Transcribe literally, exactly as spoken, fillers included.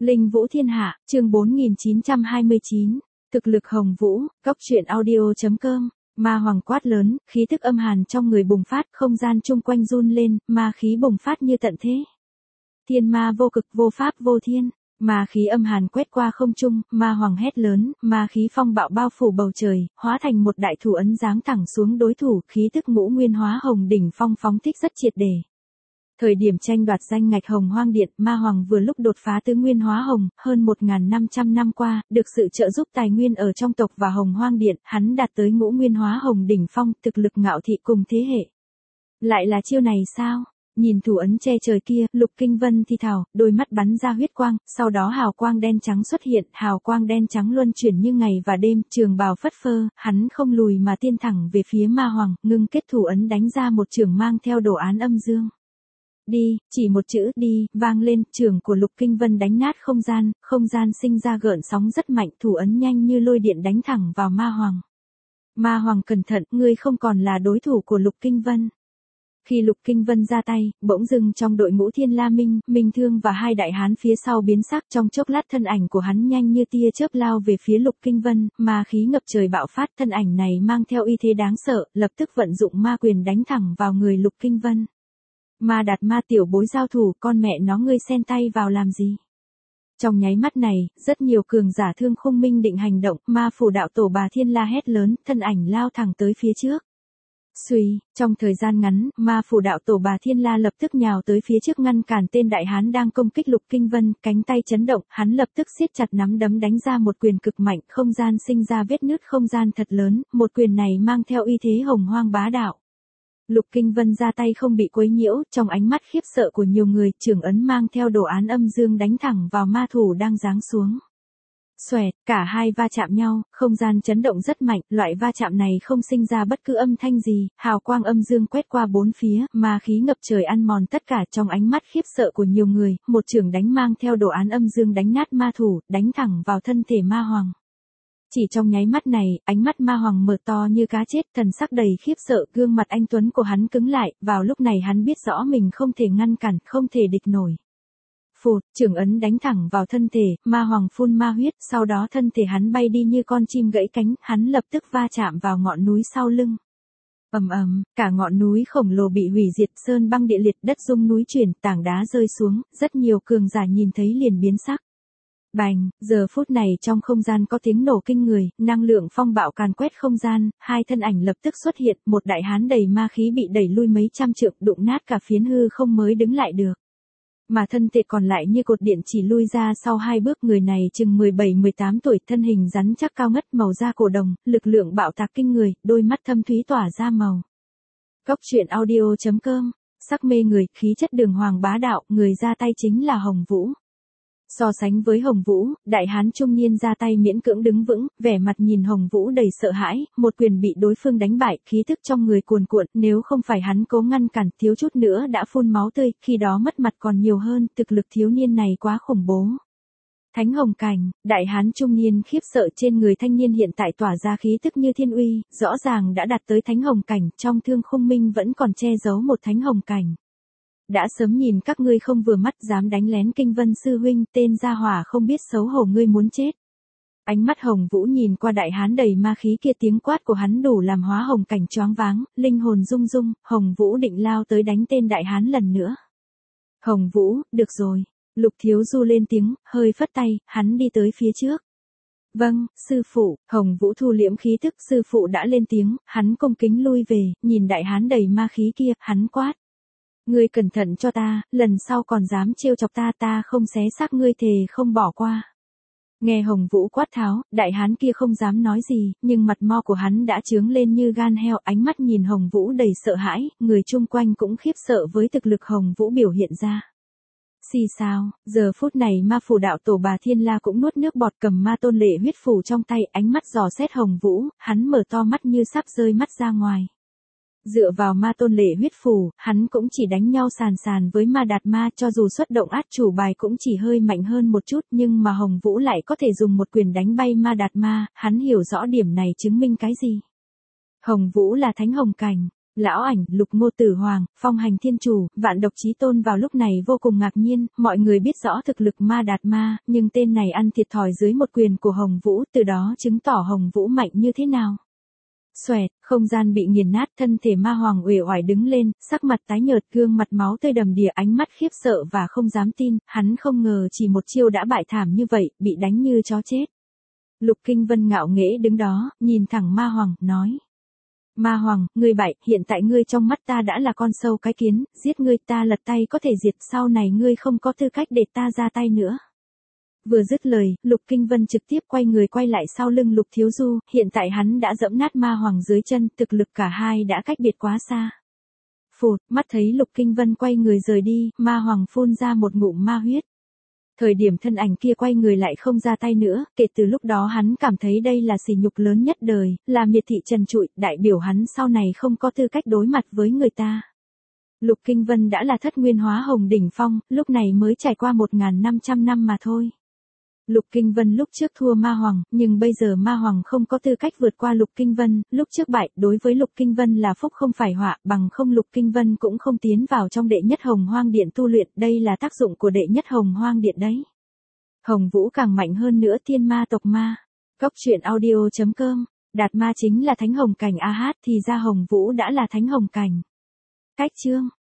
Linh Vũ Thiên Hạ, chương bốn nghìn chín trăm hai mươi chín, thực lực Hồng Vũ, Cốc truyện audio chấm com, ma hoàng quát lớn, khí thức âm hàn trong người bùng phát, không gian chung quanh run lên, ma khí bùng phát như tận thế. Thiên ma vô cực vô pháp vô thiên, ma khí âm hàn quét qua không trung, ma hoàng hét lớn, ma khí phong bạo bao phủ bầu trời, hóa thành một đại thủ ấn giáng thẳng xuống đối thủ, khí tức ngũ nguyên hóa hồng đỉnh phong phóng thích rất triệt để. Thời điểm tranh đoạt danh ngạch Hồng Hoang Điện, ma hoàng vừa lúc đột phá tứ nguyên hóa hồng, hơn một nghìn năm trăm năm qua, được sự trợ giúp tài nguyên ở trong tộc và Hồng Hoang Điện, hắn đạt tới ngũ nguyên hóa hồng đỉnh phong, thực lực ngạo thị cùng thế hệ. Lại là chiêu này sao? Nhìn thủ ấn che trời kia, Lục Kinh Vân thi thào, đôi mắt bắn ra huyết quang, sau đó hào quang đen trắng xuất hiện, hào quang đen trắng luân chuyển như ngày và đêm, trường bào phất phơ, hắn không lùi mà tiên thẳng về phía ma hoàng, ngưng kết thủ ấn đánh ra một trường mang theo đồ án âm dương. Đi, chỉ một chữ đi, vang lên, trường của Lục Kinh Vân đánh nát không gian, không gian sinh ra gợn sóng rất mạnh, thủ ấn nhanh như lôi điện đánh thẳng vào ma hoàng. Ma hoàng cẩn thận, ngươi không còn là đối thủ của Lục Kinh Vân. Khi Lục Kinh Vân ra tay, bỗng dưng trong đội ngũ Thiên La Minh, Minh Thương và hai đại hán phía sau biến sắc, trong chốc lát thân ảnh của hắn nhanh như tia chớp lao về phía Lục Kinh Vân, ma khí ngập trời bạo phát, thân ảnh này mang theo uy thế đáng sợ, lập tức vận dụng ma quyền đánh thẳng vào người Lục Kinh Vân. Ma Đạt Ma tiểu bối giao thủ, con mẹ nó ngươi xen tay vào làm gì? Trong nháy mắt này, rất nhiều cường giả Thương Khung Minh định hành động, ma phủ đạo tổ Bà Thiên La hét lớn, thân ảnh lao thẳng tới phía trước. Xuy, trong thời gian ngắn, ma phủ đạo tổ Bà Thiên La lập tức nhào tới phía trước ngăn cản tên đại hán đang công kích Lục Kinh Vân, cánh tay chấn động, hắn lập tức siết chặt nắm đấm đánh ra một quyền cực mạnh, không gian sinh ra vết nứt không gian thật lớn, một quyền này mang theo uy thế hồng hoang bá đạo. Lục Kinh Vân ra tay không bị quấy nhiễu, trong ánh mắt khiếp sợ của nhiều người, trường ấn mang theo đồ án âm dương đánh thẳng vào ma thủ đang giáng xuống. Xoẹt, cả hai va chạm nhau, không gian chấn động rất mạnh, loại va chạm này không sinh ra bất cứ âm thanh gì, hào quang âm dương quét qua bốn phía, ma khí ngập trời ăn mòn tất cả trong ánh mắt khiếp sợ của nhiều người, một chưởng đánh mang theo đồ án âm dương đánh nát ma thủ, đánh thẳng vào thân thể ma hoàng. Chỉ trong nháy mắt này, ánh mắt ma hoàng mở to như cá chết, thần sắc đầy khiếp sợ, gương mặt anh tuấn của hắn cứng lại, vào lúc này hắn biết rõ mình không thể ngăn cản, không thể địch nổi. Phụt, chưởng ấn đánh thẳng vào thân thể, ma hoàng phun ma huyết, sau đó thân thể hắn bay đi như con chim gãy cánh, hắn lập tức va chạm vào ngọn núi sau lưng. Ầm ầm, cả ngọn núi khổng lồ bị hủy diệt, sơn băng địa liệt, đất rung núi chuyển, tảng đá rơi xuống, rất nhiều cường giả nhìn thấy liền biến sắc. Bành, giờ phút này trong không gian có tiếng nổ kinh người, năng lượng phong bạo càn quét không gian, hai thân ảnh lập tức xuất hiện, một đại hán đầy ma khí bị đẩy lui mấy trăm trượng, đụng nát cả phiến hư không mới đứng lại được. Mà thân thể còn lại như cột điện chỉ lui ra sau hai bước, người này chừng mười bảy mười tám tuổi, thân hình rắn chắc cao ngất, màu da cổ đồng, lực lượng bạo tạc kinh người, đôi mắt thâm thúy tỏa ra màu. Cốc truyện audio chấm com, sắc mê người, khí chất đường hoàng bá đạo, người ra tay chính là Hồng Vũ. So sánh với Hồng Vũ, đại hán trung niên ra tay miễn cưỡng đứng vững, vẻ mặt nhìn Hồng Vũ đầy sợ hãi, một quyền bị đối phương đánh bại, khí thức trong người cuồn cuộn, nếu không phải hắn cố ngăn cản, thiếu chút nữa đã phun máu tươi, khi đó mất mặt còn nhiều hơn, thực lực thiếu niên này quá khủng bố. Thánh Hồng Cảnh, đại hán trung niên khiếp sợ, trên người thanh niên hiện tại tỏa ra khí tức như thiên uy, rõ ràng đã đạt tới Thánh Hồng Cảnh, trong Thương Khung Minh vẫn còn che giấu một Thánh Hồng Cảnh. Đã sớm nhìn các ngươi không vừa mắt, dám đánh lén Kinh Vân sư huynh, tên gia hỏa không biết xấu hổ, ngươi muốn chết. Ánh mắt Hồng Vũ nhìn qua đại hán đầy ma khí kia, tiếng quát của hắn đủ làm hóa Hồng Cảnh choáng váng, linh hồn rung rung, Hồng Vũ định lao tới đánh tên đại hán lần nữa. Hồng Vũ, được rồi. Lục Thiếu Du lên tiếng, hơi phất tay, hắn đi tới phía trước. Vâng, sư phụ. Hồng Vũ thu liễm khí tức, sư phụ đã lên tiếng, hắn cung kính lui về, nhìn đại hán đầy ma khí kia, hắn quát. Ngươi cẩn thận cho ta, lần sau còn dám trêu chọc ta, ta không xé xác ngươi, thề không bỏ qua. Nghe Hồng Vũ quát tháo, đại hán kia không dám nói gì, nhưng mặt mo của hắn đã trướng lên như gan heo, ánh mắt nhìn Hồng Vũ đầy sợ hãi, người chung quanh cũng khiếp sợ với thực lực Hồng Vũ biểu hiện ra. Xì sao, giờ phút này ma phủ đạo tổ Bà Thiên La cũng nuốt nước bọt, cầm ma tôn lệ huyết phủ trong tay, ánh mắt dò xét Hồng Vũ, hắn mở to mắt như sắp rơi mắt ra ngoài. Dựa vào ma tôn lệ huyết phủ, hắn cũng chỉ đánh nhau sàn sàn với ma Đạt Ma, cho dù xuất động át chủ bài cũng chỉ hơi mạnh hơn một chút, nhưng mà Hồng Vũ lại có thể dùng một quyền đánh bay ma Đạt Ma, hắn hiểu rõ điểm này chứng minh cái gì. Hồng Vũ là Thánh Hồng Cảnh. Lão ảnh, Lục Ngô Tử Hoàng, Phong Hành Thiên Chủ, Vạn Độc Chí Tôn vào lúc này vô cùng ngạc nhiên, mọi người biết rõ thực lực Ma Đạt Ma, nhưng tên này ăn thiệt thòi dưới một quyền của Hồng Vũ, từ đó chứng tỏ Hồng Vũ mạnh như thế nào. Xoẹt, không gian bị nghiền nát, thân thể Ma Hoàng uể oải đứng lên, sắc mặt tái nhợt, gương mặt máu tươi đầm đìa, ánh mắt khiếp sợ và không dám tin, hắn không ngờ chỉ một chiêu đã bại thảm như vậy, bị đánh như chó chết. Lục Kinh Vân ngạo nghễ đứng đó, nhìn thẳng Ma Hoàng, nói. Ma Hoàng, ngươi bại, hiện tại ngươi trong mắt ta đã là con sâu cái kiến, giết ngươi ta lật tay có thể diệt, sau này ngươi không có tư cách để ta ra tay nữa. Vừa dứt lời, Lục Kinh Vân trực tiếp quay người quay lại sau lưng Lục Thiếu Du, hiện tại hắn đã dẫm nát Ma Hoàng dưới chân, thực lực cả hai đã cách biệt quá xa. Phụt, mắt thấy Lục Kinh Vân quay người rời đi, Ma Hoàng phun ra một ngụm ma huyết. Thời điểm thân ảnh kia quay người lại không ra tay nữa, kể từ lúc đó hắn cảm thấy đây là sỉ nhục lớn nhất đời, là miệt thị trần trụi, đại biểu hắn sau này không có tư cách đối mặt với người ta. Lục Kinh Vân đã là thất nguyên hóa hồng đỉnh phong, lúc này mới trải qua một nghìn năm trăm năm mà thôi. Lục Kinh Vân lúc trước thua Ma Hoàng, nhưng bây giờ Ma Hoàng không có tư cách vượt qua Lục Kinh Vân, lúc trước bại, đối với Lục Kinh Vân là phúc không phải họa, bằng không Lục Kinh Vân cũng không tiến vào trong đệ nhất Hồng Hoang Điện tu luyện, đây là tác dụng của đệ nhất Hồng Hoang Điện đấy. Hồng Vũ càng mạnh hơn nữa, thiên ma tộc ma. Cốc truyện audio chấm com, Đạt Ma chính là thánh hồng cảnh a hát, thì ra Hồng Vũ đã là thánh hồng cảnh. Cách chương